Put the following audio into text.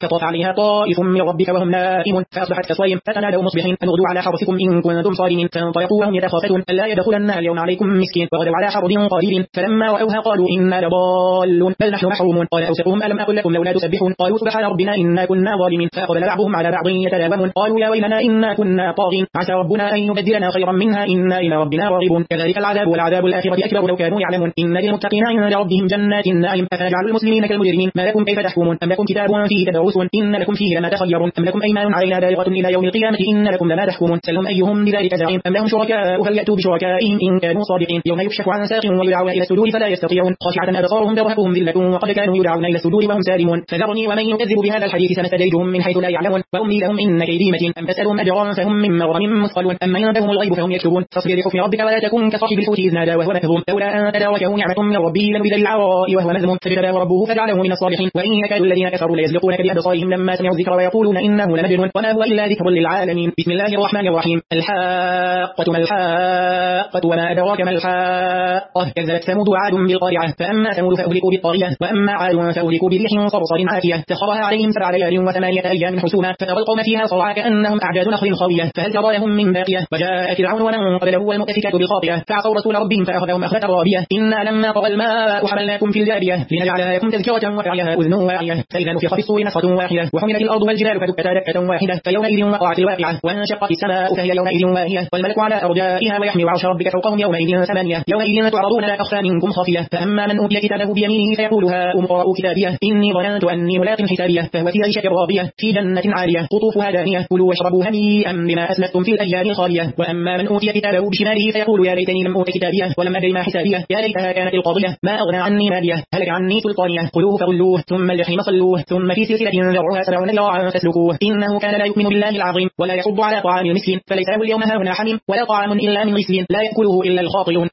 فطاف عليها طائف من ربك وهم نائمون فأصبحت كصريم فتنادوا مصبحين أن اغدوا على حرثكم إن كنتم صارمين فانطلقوا وهم يتخافتون ألا يدخلنها اليوم عليكم مسكين وغدوا على حرد قادرين فلما رأوها قالوا إنا لضالون بل نحن محرومون قال أوسطهم ألم أقل لكم لولا تسبحون قالوا سبحان ربنا إنا كنا ظالمين فأقبل بعضهم على بعض يتلاومون قالوا يا ويلنا إنا كنا طاغين عسى ربنا أن يبدلنا خيرا منها إنا إلى ربنا راغبون كذلك العذاب والعذاب الآخرة أكبر لو كانوا يعلمون إن للمتقين عند ربهم جنات النعيم أفنجعل المسلمين كالمجرمين ما لكم كيف تحكمون أم لكم كتاب فيه تدرسون إن لكم فيه لما تخيرون أم لكم أيمان علينا بالغة إلى يوم القيامة إن لكم لما تحكمون سلهم أيهم بذلك زعيم أم لهم شركاء فليأتوا بشركائهم إن كانوا صادقين يوم يكشف عن ساق ويدعون إلى السجود فلا يستطيعون خاشعة أبصارهم ترهقهم ذلة وقد كانوا يدعون إلى السجود وهم سالمون فذرني ومن يكذب بهذا الحديث سنستدرجهم من حيث لا يعلمون وأملي لهم إن كيدي متين أم تسألهم أجرا فهم من مغرم مثقلون أم عندهم الغيب فهم يكتبون فاصبر لحكم ربك ولا تكن كصاحب الحوت إذ نادى وهو مكظوم لولا أن تداركه نعمة من ربه لنبذ بالعراء وهو مذموم فاجتباه ربه فجعله من الصالحين وإن يكاد الذين كفروا ليزلقونك بأبصارهم لما سمعوا الذكر ويقولون إنه لمجنون وما هو إلا ذكر للعالمين بسم الله الرحمن الرحيم الحاقة ما الحاقة وما أدراك ما الحاقة كذبت ثمود وعاد بالقارعة فأما ثمود فأهلكوا بالطاغية وأما عاد فأهلكوا بريح صرصر عاتية سخرها عليهم 7 ليال و8 أيام حسوما فترى القوم فيها صرعى كأنهم أعجاز نخل خاوية فهل ترى لهم من باقية وجاء فرعون ومن قبله والمؤتفكات بالخاطئة فعصوا رسول ربهم فأخذهم أخذة رابية إنا لما طغى الماء حملناكم في الجارية لنجعلها لكم تذكرة وتعيها أذن واعية فإذا نفخ في الصور نفخة واحدة وحملت الأرض والجبال فدكتا دكة واحدة فيومئذ وقعت الواقعة وانشقت السماء فهي يومئذ واهية والملك على أرجائها ويحمل عرش ربك فوقهم يومئذ 8 يومئذ تعرضون لا تخفى منكم خافية فأما من أوتي كتابه بيمينه فيقول هاؤم اقرءوا كتابيه إني ظننت أني ملاق حسابيه فهو في عيشة راضية في جنة عالية قطوفها دانية كلوا واشربوا هنيئا بما أسلفتم في الأيام الخالية وأما من أوتي كتابه بشماله فيقول يا ليتني لم أوت كتابيه ولم أدري ما حسابيه يا ليتها كانت القاضية ما أغنى عني ماليه هلك عني سلطانيه خذوه فغلوه ثم الجحيم صلوه ثم في سلسلة ذرعها 70 ذراعا فاسلكوه إنه كان لا يؤمن بالله العظيم ولا يحض على طعام المسكين فليس له اليوم هاهنا حميم ولا طعام إلا من غسلين لا يأكله إلا الخاطئون